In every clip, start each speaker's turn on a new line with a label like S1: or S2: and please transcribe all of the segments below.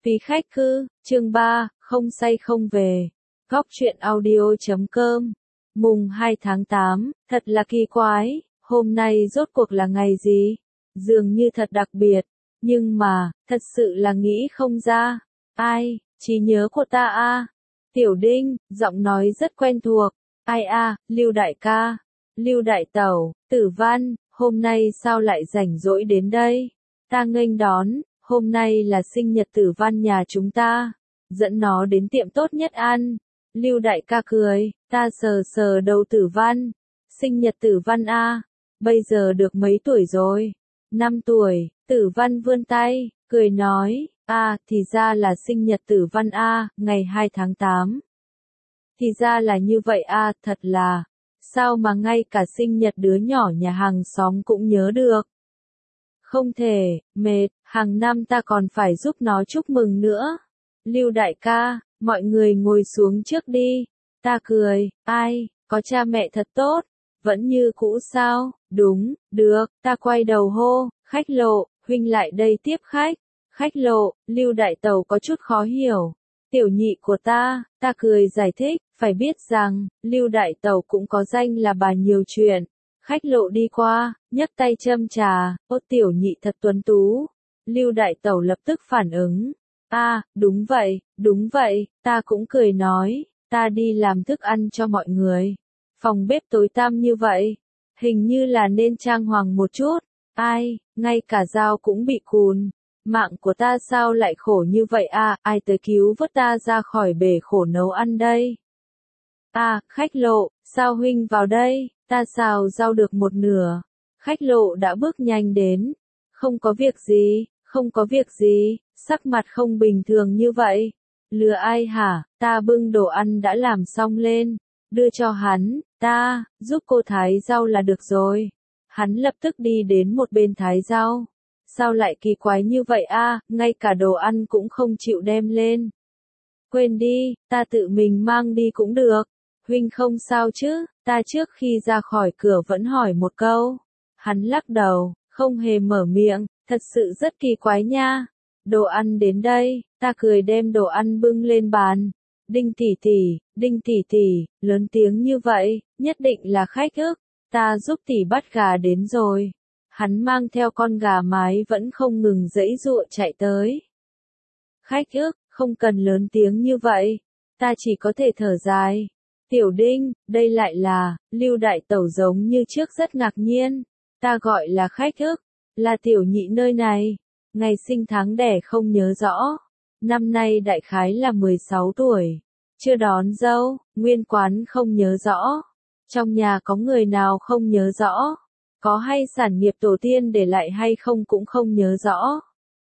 S1: Quý khách cư, chương 3, không say không về. Góc truyện audio.com. Mùng 2 tháng 8, thật là kỳ quái, hôm nay rốt cuộc là ngày gì? Dường như thật đặc biệt, nhưng mà, thật sự là nghĩ không ra. Ai, trí nhớ của ta a. Tiểu Đinh, giọng nói rất quen thuộc. Ai a, Lưu đại ca, Lưu đại tẩu, Tử Văn, hôm nay sao lại rảnh rỗi đến đây? Ta nghênh đón. Hôm nay là sinh nhật Tử Văn nhà chúng ta, dẫn nó đến tiệm tốt nhất ăn. Lưu đại ca cười, ta sờ sờ đầu Tử Văn. Sinh nhật Tử Văn a, bây giờ được mấy tuổi rồi? 5 tuổi, Tử Văn vươn tay, cười nói, thì ra là sinh nhật Tử Văn a, ngày 2 tháng 8. Thì ra là như vậy a, thật là, sao mà ngay cả sinh nhật đứa nhỏ nhà hàng xóm cũng nhớ được. Không thể, mệt, hàng năm ta còn phải giúp nó chúc mừng nữa. Lưu đại ca, mọi người ngồi xuống trước đi. Ta cười, ai, có cha mẹ thật tốt, vẫn như cũ sao, đúng, được, ta quay đầu hô, khách Lộ, huynh lại đây tiếp khách. Khách Lộ, Lưu đại tẩu có chút khó hiểu. Tiểu nhị của ta cười giải thích, phải biết rằng, Lưu đại tẩu cũng có danh là bà nhiều chuyện. Khách Lộ đi qua, nhấc tay châm trà, ô tiểu nhị thật tuấn tú. Lưu đại tẩu lập tức phản ứng. Đúng vậy, ta cũng cười nói, ta đi làm thức ăn cho mọi người. Phòng bếp tối tăm như vậy, hình như là nên trang hoàng một chút. Ai, ngay cả dao cũng bị cùn. Mạng của ta sao lại khổ như vậy ai tới cứu vớt ta ra khỏi bể khổ nấu ăn đây? Khách Lộ, sao huynh vào đây? Ta xào rau được một nửa. Khách Lộ đã bước nhanh đến. Không có việc gì, sắc mặt không bình thường như vậy. Lừa ai hả? Ta bưng đồ ăn đã làm xong lên, đưa cho hắn, ta, giúp cô thái rau là được rồi. Hắn lập tức đi đến một bên thái rau. Sao lại kỳ quái như vậy ngay cả đồ ăn cũng không chịu đem lên. Quên đi, ta tự mình mang đi cũng được. Huynh không sao chứ? Ta trước khi ra khỏi cửa vẫn hỏi một câu. Hắn lắc đầu, không hề mở miệng, thật sự rất kỳ quái nha. Đồ ăn đến đây, ta cười đem đồ ăn bưng lên bàn. Đinh tỷ tỷ, lớn tiếng như vậy, nhất định là khách ức. Ta giúp tỷ bắt gà đến rồi. Hắn mang theo con gà mái vẫn không ngừng giãy giụa chạy tới. Khách ức, không cần lớn tiếng như vậy. Ta chỉ có thể thở dài. Tiểu Đinh, đây lại là, Lưu đại tẩu giống như trước rất ngạc nhiên. Ta gọi là khách ức, là tiểu nhị nơi này. Ngày sinh tháng đẻ không nhớ rõ. Năm nay đại khái là 16 tuổi. Chưa đón dâu, nguyên quán không nhớ rõ. Trong nhà có người nào không nhớ rõ. Có hay sản nghiệp tổ tiên để lại hay không cũng không nhớ rõ.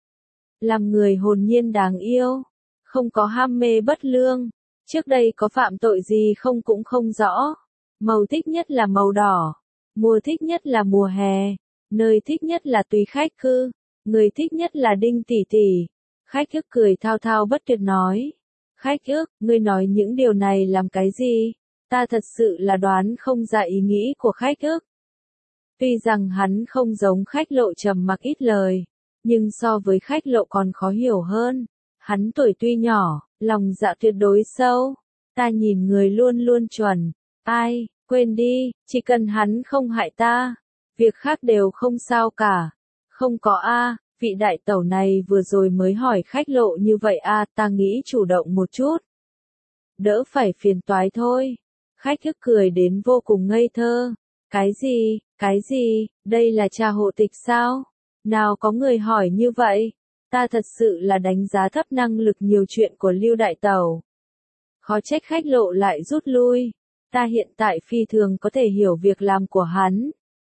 S1: Làm người hồn nhiên đáng yêu. Không có ham mê bất lương. Trước đây có phạm tội gì không cũng không rõ. Màu thích nhất là màu đỏ. Mùa thích nhất là mùa hè. Nơi thích nhất là tùy khách cư. Người thích nhất là Đinh tỷ tỷ. Khách ức cười thao thao bất tuyệt nói. Khách ức, ngươi nói những điều này làm cái gì? Ta thật sự là đoán không ra ý nghĩ của khách ức. Tuy rằng hắn không giống khách Lộ trầm mặc ít lời, nhưng so với khách Lộ còn khó hiểu hơn. Hắn tuổi tuy nhỏ, lòng dạ tuyệt đối sâu. Ta nhìn người luôn luôn chuẩn. Ai, quên đi, chỉ cần hắn không hại ta, việc khác đều không sao cả. Không có vị đại tẩu này vừa rồi mới hỏi khách Lộ như vậy ta nghĩ chủ động một chút. Đỡ phải phiền toái thôi. Khách ức cười đến vô cùng ngây thơ. Cái gì, đây là trà hộ tịch sao? Nào có người hỏi như vậy? Ta thật sự là đánh giá thấp năng lực nhiều chuyện của Lưu đại tẩu. Khó trách khách Lộ lại rút lui. Ta hiện tại phi thường có thể hiểu việc làm của hắn.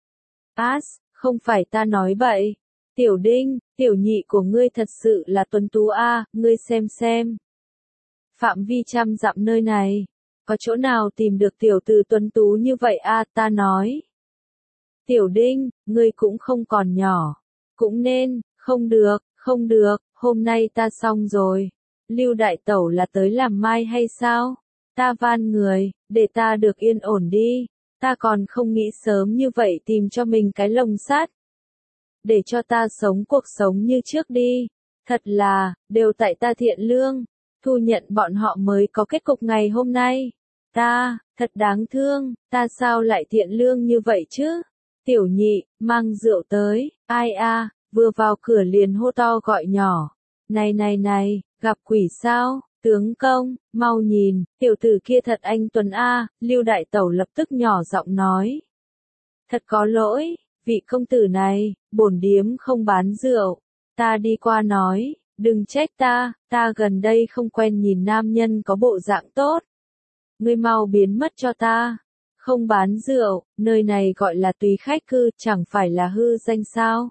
S1: Không phải ta nói bậy. Tiểu Đinh, tiểu nhị của ngươi thật sự là tuấn tú ngươi xem. Phạm vi 100 dặm nơi này, có chỗ nào tìm được tiểu tử tuấn tú như vậy ta nói. Tiểu Đinh, ngươi cũng không còn nhỏ. Cũng nên, không được, hôm nay ta xong rồi. Lưu đại tẩu là tới làm mai hay sao? Ta van người, để ta được yên ổn đi. Ta còn không nghĩ sớm như vậy tìm cho mình cái lồng sắt. Để cho ta sống cuộc sống như trước đi. Thật là, đều tại ta thiện lương, thu nhận bọn họ mới có kết cục ngày hôm nay. Ta, thật đáng thương, ta sao lại thiện lương như vậy chứ? Tiểu nhị, mang rượu tới, ai a, vừa vào cửa liền hô to gọi nhỏ. Này này này, gặp quỷ sao? Tướng công, mau nhìn, tiểu tử kia thật anh Tuấn a, Lưu Đại Tẩu lập tức nhỏ giọng nói. Thật có lỗi, vị công tử này, bổn điếm không bán rượu. Ta đi qua nói, đừng trách ta gần đây không quen nhìn nam nhân có bộ dạng tốt. Ngươi mau biến mất cho ta. Không bán rượu, nơi này gọi là tùy khách cư, chẳng phải là hư danh sao?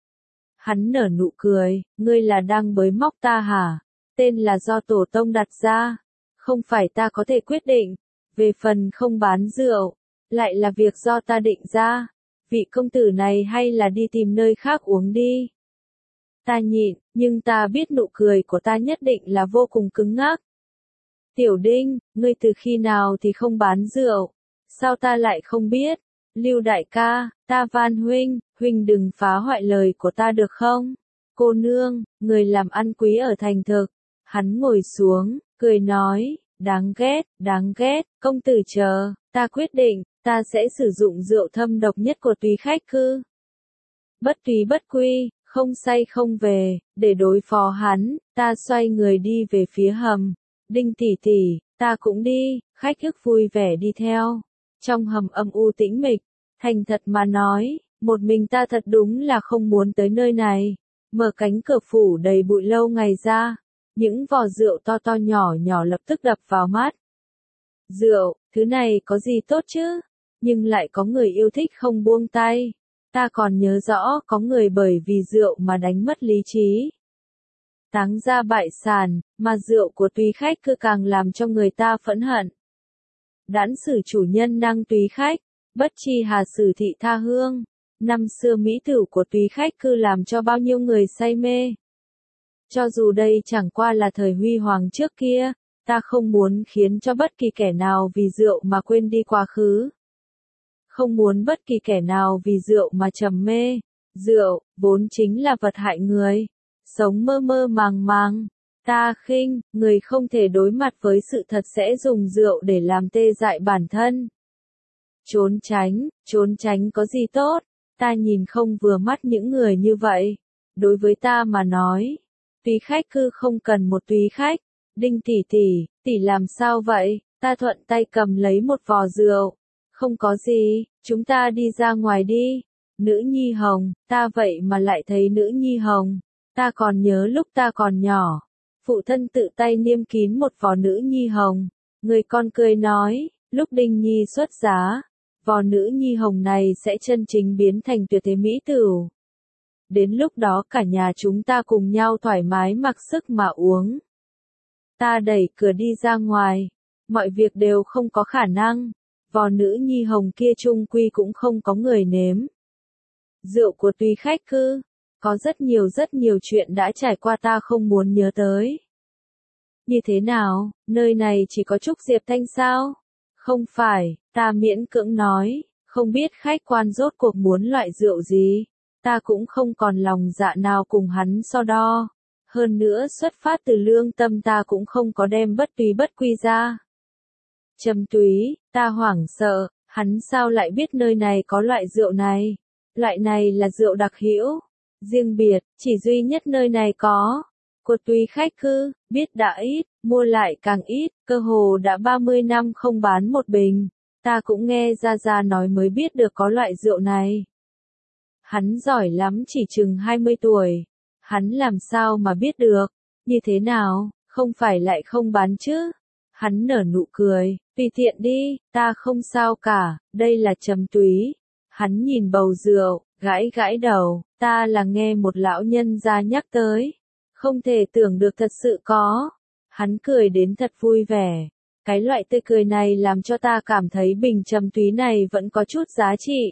S1: Hắn nở nụ cười, ngươi là đang bới móc ta hả? Tên là do tổ tông đặt ra, không phải ta có thể quyết định. Về phần không bán rượu, lại là việc do ta định ra. Vị công tử này hay là đi tìm nơi khác uống đi. Ta nhịn, nhưng ta biết nụ cười của ta nhất định là vô cùng cứng ngắc. Tiểu Đinh, ngươi từ khi nào thì không bán rượu? Sao ta lại không biết? Lưu đại ca, ta van huynh đừng phá hoại lời của ta được không? Cô nương, người làm ăn quý ở thành thực. Hắn ngồi xuống, cười nói, đáng ghét, công tử chờ, ta quyết định, ta sẽ sử dụng rượu thâm độc nhất của tùy khách cư. Bất tùy bất quy, không say không về, để đối phó hắn, ta xoay người đi về phía hầm. Đinh tỷ tỷ, ta cũng đi, khách ức vui vẻ đi theo. Trong hầm âm u tĩnh mịch, thành thật mà nói, một mình ta thật đúng là không muốn tới nơi này. Mở cánh cửa phủ đầy bụi lâu ngày ra, những vò rượu to to nhỏ nhỏ lập tức đập vào mắt. Rượu, thứ này có gì tốt chứ? Nhưng lại có người yêu thích không buông tay. Ta còn nhớ rõ có người bởi vì rượu mà đánh mất lý trí. Táng ra bại sản, mà rượu của tùy khách cứ càng làm cho người ta phẫn hận. Đãn xử chủ nhân năng tùy khách, bất chi hà xử thị tha hương. Năm xưa mỹ tử của tùy khách cứ làm cho bao nhiêu người say mê. Cho dù đây chẳng qua là thời huy hoàng trước kia, ta không muốn khiến cho bất kỳ kẻ nào vì rượu mà quên đi quá khứ. Không muốn bất kỳ kẻ nào vì rượu mà trầm mê. Rượu, vốn chính là vật hại người. Sống mơ mơ màng. Ta khinh, người không thể đối mặt với sự thật sẽ dùng rượu để làm tê dại bản thân. Trốn tránh có gì tốt, ta nhìn không vừa mắt những người như vậy. Đối với ta mà nói, tùy khách cư không cần một tùy khách. Đinh tỷ làm sao vậy? Ta thuận tay cầm lấy một vò rượu. Không có gì, chúng ta đi ra ngoài đi. Nữ nhi hồng, ta vậy mà lại thấy nữ nhi hồng. Ta còn nhớ lúc ta còn nhỏ, phụ thân tự tay niêm kín một vò nữ nhi hồng. Người con cười nói, lúc Đinh Nhi xuất giá, vò nữ nhi hồng này sẽ chân chính biến thành tuyệt thế mỹ tửu. Đến lúc đó cả nhà chúng ta cùng nhau thoải mái mặc sức mà uống. Ta đẩy cửa đi ra ngoài, mọi việc đều không có khả năng, vò nữ nhi hồng kia chung quy cũng không có người nếm. Rượu của tùy khách cư, có rất nhiều chuyện đã trải qua ta không muốn nhớ tới. Như thế nào, nơi này chỉ có Trúc Diệp Thanh sao? Không phải, ta miễn cưỡng nói, không biết khách quan rốt cuộc muốn loại rượu gì. Ta cũng không còn lòng dạ nào cùng hắn so đo. Hơn nữa xuất phát từ lương tâm ta cũng không có đem bất tùy bất quy ra. Trầm túy, ta hoảng sợ, hắn sao lại biết nơi này có loại rượu này? Loại này là rượu đặc hữu, riêng biệt, chỉ duy nhất nơi này có. Của tùy khách cư, biết đã ít, mua lại càng ít, cơ hồ đã 30 năm không bán một bình. Ta cũng nghe ra nói mới biết được có loại rượu này. Hắn giỏi lắm, chỉ chừng 20 tuổi. Hắn làm sao mà biết được? Như thế nào, không phải lại không bán chứ? Hắn nở nụ cười, tùy tiện đi, ta không sao cả, đây là trầm túy. Hắn nhìn bầu rượu, gãi đầu, ta là nghe một lão nhân gia nhắc tới. Không thể tưởng được thật sự có. Hắn cười đến thật vui vẻ. Cái loại tươi cười này làm cho ta cảm thấy bình trầm túy này vẫn có chút giá trị.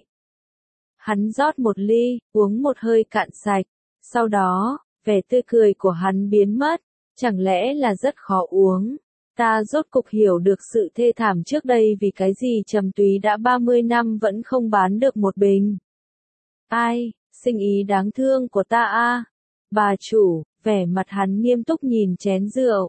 S1: Hắn rót một ly, uống một hơi cạn sạch. Sau đó, vẻ tươi cười của hắn biến mất. Chẳng lẽ là rất khó uống? Ta rốt cục hiểu được sự thê thảm trước đây vì cái gì trầm túy đã 30 năm vẫn không bán được một bình. Ai, sinh ý đáng thương của ta a. Bà chủ, Vẻ mặt hắn nghiêm túc nhìn chén rượu.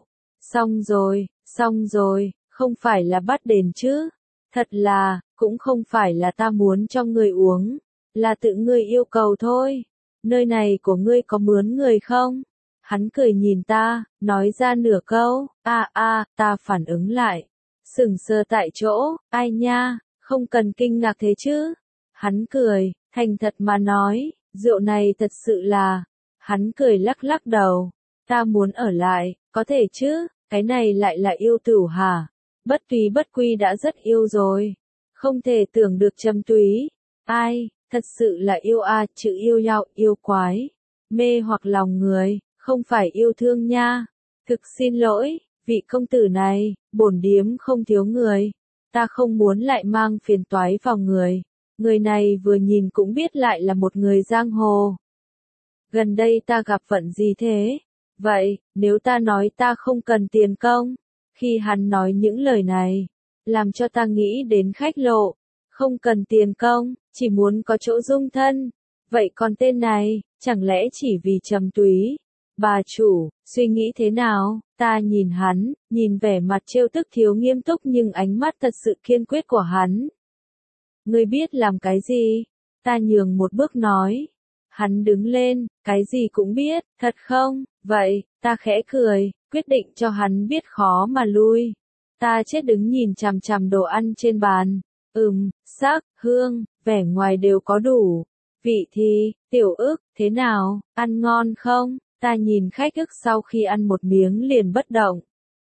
S1: Xong rồi, không phải là bắt đền chứ. Thật là, cũng không phải là ta muốn cho ngươi uống, là tự ngươi yêu cầu thôi. Nơi này của ngươi có mướn người không? Hắn cười nhìn ta, nói ra nửa câu, ta phản ứng lại. Sững sờ tại chỗ, ai nha, không cần kinh ngạc thế chứ. Hắn cười, thành thật mà nói, rượu này thật sự là. Hắn cười lắc lắc đầu, ta muốn ở lại, có thể chứ, cái này lại là yêu tửu hả? Bất túy bất quy đã rất yêu rồi. Không thể tưởng được Trầm Túy. Ai, thật sự là yêu chữ yêu nhau, yêu quái. Mê hoặc lòng người, không phải yêu thương nha. Thực xin lỗi, vị công tử này, bổn điếm không thiếu người. Ta không muốn lại mang phiền toái vào người. Người này vừa nhìn cũng biết lại là một người giang hồ. Gần đây ta gặp vận gì thế? Vậy, nếu ta nói ta không cần tiền công? Khi hắn nói những lời này, làm cho ta nghĩ đến Khách Lộ. Không cần tiền công, chỉ muốn có chỗ dung thân. Vậy còn tên này, chẳng lẽ chỉ vì Trầm Túy? Bà chủ, suy nghĩ thế nào? Ta nhìn hắn, nhìn vẻ mặt trêu tức thiếu nghiêm túc nhưng ánh mắt thật sự kiên quyết của hắn. Ngươi biết làm cái gì? Ta nhường một bước nói. Hắn đứng lên, cái gì cũng biết, thật không? Vậy, ta khẽ cười, quyết định cho hắn biết khó mà lui. Ta chết đứng nhìn chằm chằm đồ ăn trên bàn. Sắc, hương, vẻ ngoài đều có đủ. Vị thì, Tiểu Ức, thế nào, ăn ngon không? Ta nhìn Khách Ức sau khi ăn một miếng liền bất động.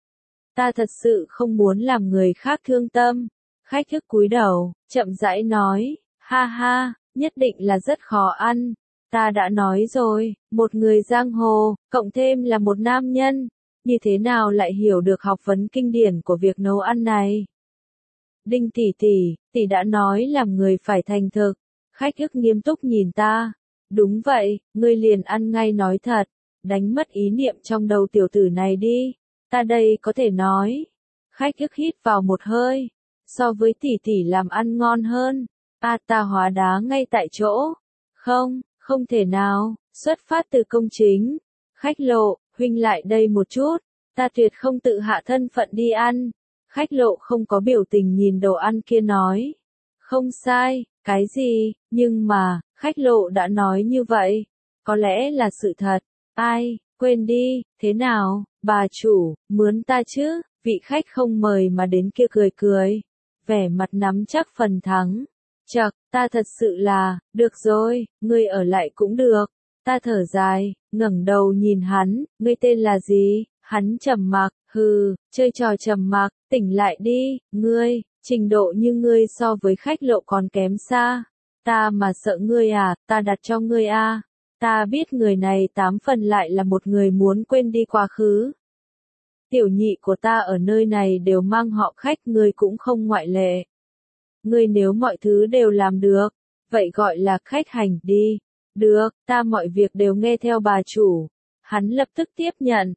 S1: Ta thật sự không muốn làm người khác thương tâm. Khách Ức cúi đầu, chậm rãi nói, ha ha, nhất định là rất khó ăn. Ta đã nói rồi, một người giang hồ, cộng thêm là một nam nhân, như thế nào lại hiểu được học vấn kinh điển của việc nấu ăn này? Đinh tỷ đã nói làm người phải thành thực. Khách Ức nghiêm túc nhìn ta. Đúng vậy, ngươi liền ăn ngay nói thật, đánh mất ý niệm trong đầu tiểu tử này đi. Ta đây có thể nói. Khách Ức hít vào một hơi. So với tỷ làm ăn ngon hơn. Ta hóa đá ngay tại chỗ. Không thể nào, xuất phát từ công chính. Khách Lộ, huynh lại đây một chút. Ta tuyệt không tự hạ thân phận đi ăn. Khách Lộ không có biểu tình nhìn đồ ăn kia nói. Không sai, cái gì, nhưng mà, Khách Lộ đã nói như vậy. Có lẽ là sự thật. Ai, quên đi, thế nào, bà chủ, mướn ta chứ, vị khách không mời mà đến kia cười. Vẻ mặt nắm chắc phần thắng. Chậc, ta thật sự là, được rồi, ngươi ở lại cũng được. Ta thở dài, ngẩng đầu nhìn hắn, ngươi tên là gì? Hắn trầm mặc, chơi trò trầm mặc, tỉnh lại đi, ngươi, trình độ như ngươi so với Khách Lộ còn kém xa. Ta mà sợ ngươi ta đặt cho ngươi Ta biết người này 8 phần lại là một người muốn quên đi quá khứ. Tiểu nhị của ta ở nơi này đều mang họ Khách, ngươi cũng không ngoại lệ. Ngươi nếu mọi thứ đều làm được, vậy gọi là khách hành đi. Được, ta mọi việc đều nghe theo bà chủ. Hắn lập tức tiếp nhận.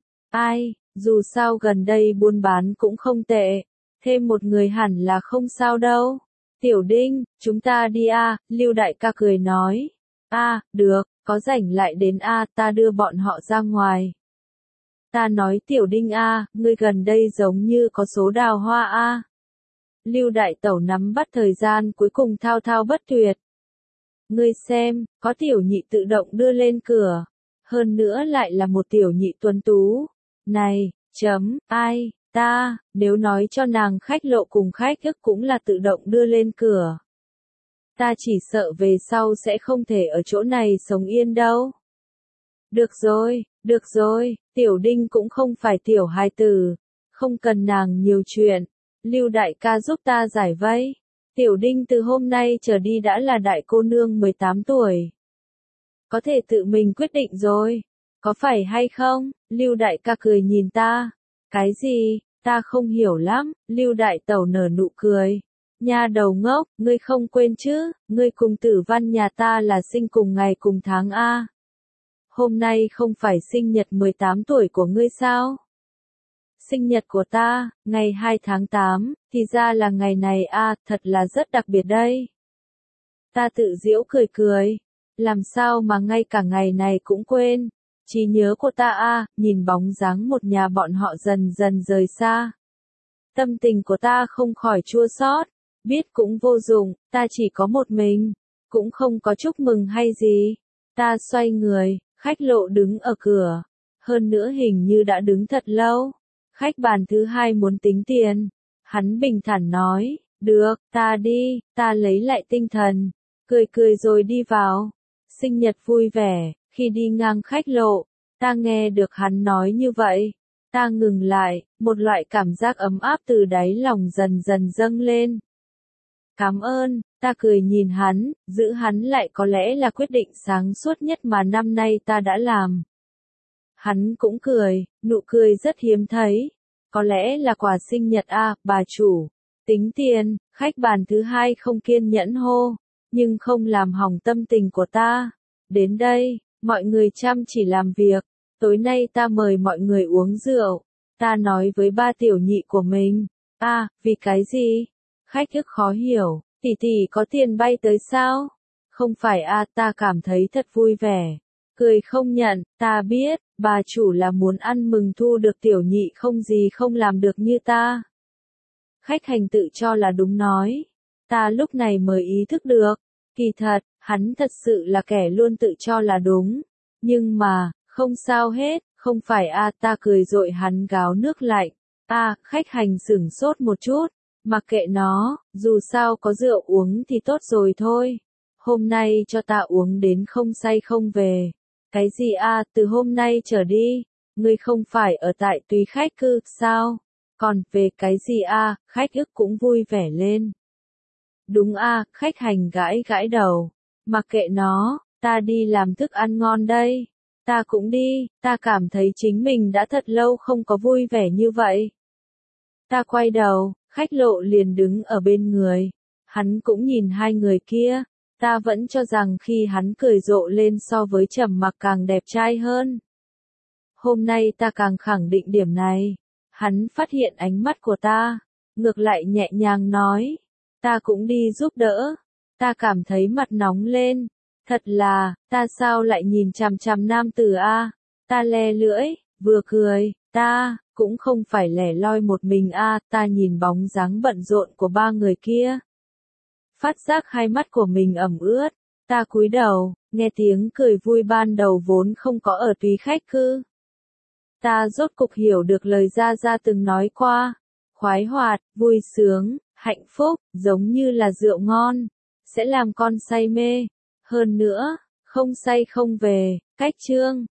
S1: Dù sao gần đây buôn bán cũng không tệ. Thêm một người hẳn là không sao đâu. Tiểu Đinh, chúng ta đi Lưu đại ca cười nói. Được, có rảnh lại đến ta đưa bọn họ ra ngoài. Ta nói Tiểu Đinh ngươi gần đây giống như có số đào hoa Lưu đại tẩu nắm bắt thời gian cuối cùng thao thao bất tuyệt. Ngươi xem, có tiểu nhị tự động đưa lên cửa. Hơn nữa lại là một tiểu nhị tuấn tú. Này, nếu nói cho nàng Khách Lộ cùng Khách Ức cũng là tự động đưa lên cửa. Ta chỉ sợ về sau sẽ không thể ở chỗ này sống yên đâu. Được rồi, Tiểu Đinh cũng không phải tiểu hài tử. Không cần nàng nhiều chuyện. Lưu đại ca giúp ta giải vây. Tiểu Đinh từ hôm nay trở đi đã là đại cô nương 18 tuổi. Có thể tự mình quyết định rồi. Có phải hay không? Lưu đại ca cười nhìn ta. Cái gì? Ta không hiểu lắm. Lưu đại tẩu nở nụ cười. Nha đầu ngốc, ngươi không quên chứ? Ngươi cùng Tử Văn nhà ta là sinh cùng ngày cùng tháng Hôm nay không phải sinh nhật 18 tuổi của ngươi sao? Sinh nhật của ta, ngày 2 tháng 8, thì ra là ngày này thật là rất đặc biệt đây. Ta tự giễu cười. Làm sao mà ngay cả ngày này cũng quên? Trí nhớ của ta nhìn bóng dáng một nhà bọn họ dần dần rời xa. Tâm tình của ta không khỏi chua xót, biết cũng vô dụng, ta chỉ có một mình, cũng không có chúc mừng hay gì. Ta xoay người, khách Lộ đứng ở cửa, hơn nữa hình như đã đứng thật lâu. Khách bàn thứ hai muốn tính tiền, hắn bình thản nói, được, ta đi, ta lấy lại tinh thần, cười cười rồi đi vào. Sinh nhật vui vẻ, khi đi ngang khách Lộ, ta nghe được hắn nói như vậy. Ta ngừng lại, một loại cảm giác ấm áp từ đáy lòng dần dần dâng lên. Cảm ơn, ta cười nhìn hắn, giữ hắn lại có lẽ là quyết định sáng suốt nhất mà năm nay ta đã làm. Hắn cũng cười, nụ cười rất hiếm thấy. Có lẽ là quà sinh nhật bà chủ. Tính tiền, khách bàn thứ hai không kiên nhẫn hô, nhưng không làm hỏng tâm tình của ta. Đến đây, mọi người chăm chỉ làm việc. Tối nay ta mời mọi người uống rượu. Ta nói với ba tiểu nhị của mình. Vì cái gì? Khách ức khó hiểu, tỷ có tiền bay tới sao? Không phải ta cảm thấy thật vui vẻ. Cười không nhận, ta biết, bà chủ là muốn ăn mừng thu được tiểu nhị không gì không làm được như ta. Khách hành tự cho là đúng nói. Ta lúc này mới ý thức được. Kỳ thật, hắn thật sự là kẻ luôn tự cho là đúng. Nhưng mà, không sao hết, không phải ta cười dội hắn gáo nước lạnh. Khách hành sửng sốt một chút. Mặc kệ nó, dù sao có rượu uống thì tốt rồi thôi. Hôm nay cho ta uống đến không say không về. Cái gì từ hôm nay trở đi, ngươi không phải ở tại tùy khách cư, sao? Còn, về cái gì khách ức cũng vui vẻ lên. Đúng khách hành gãi gãi đầu. Mặc kệ nó, ta đi làm thức ăn ngon đây. Ta cũng đi, ta cảm thấy chính mình đã thật lâu không có vui vẻ như vậy. Ta quay đầu, khách Lộ liền đứng ở bên người. Hắn cũng nhìn hai người kia. Ta vẫn cho rằng khi hắn cười rộ lên so với Trầm Mặc càng đẹp trai hơn. Hôm nay ta càng khẳng định điểm này. Hắn phát hiện ánh mắt của ta, ngược lại nhẹ nhàng nói. Ta cũng đi giúp đỡ. Ta cảm thấy mặt nóng lên. Thật là, ta sao lại nhìn chằm chằm nam tử Ta le lưỡi, vừa cười, ta cũng không phải lẻ loi một mình ta nhìn bóng dáng bận rộn của ba người kia. Phát giác hai mắt của mình ẩm ướt, ta cúi đầu, nghe tiếng cười vui ban đầu vốn không có ở tùy khách cư. Ta rốt cục hiểu được lời Gia Gia từng nói qua, khoái hoạt, vui sướng, hạnh phúc, giống như là rượu ngon, sẽ làm con say mê. Hơn nữa, không say không về, cách chương.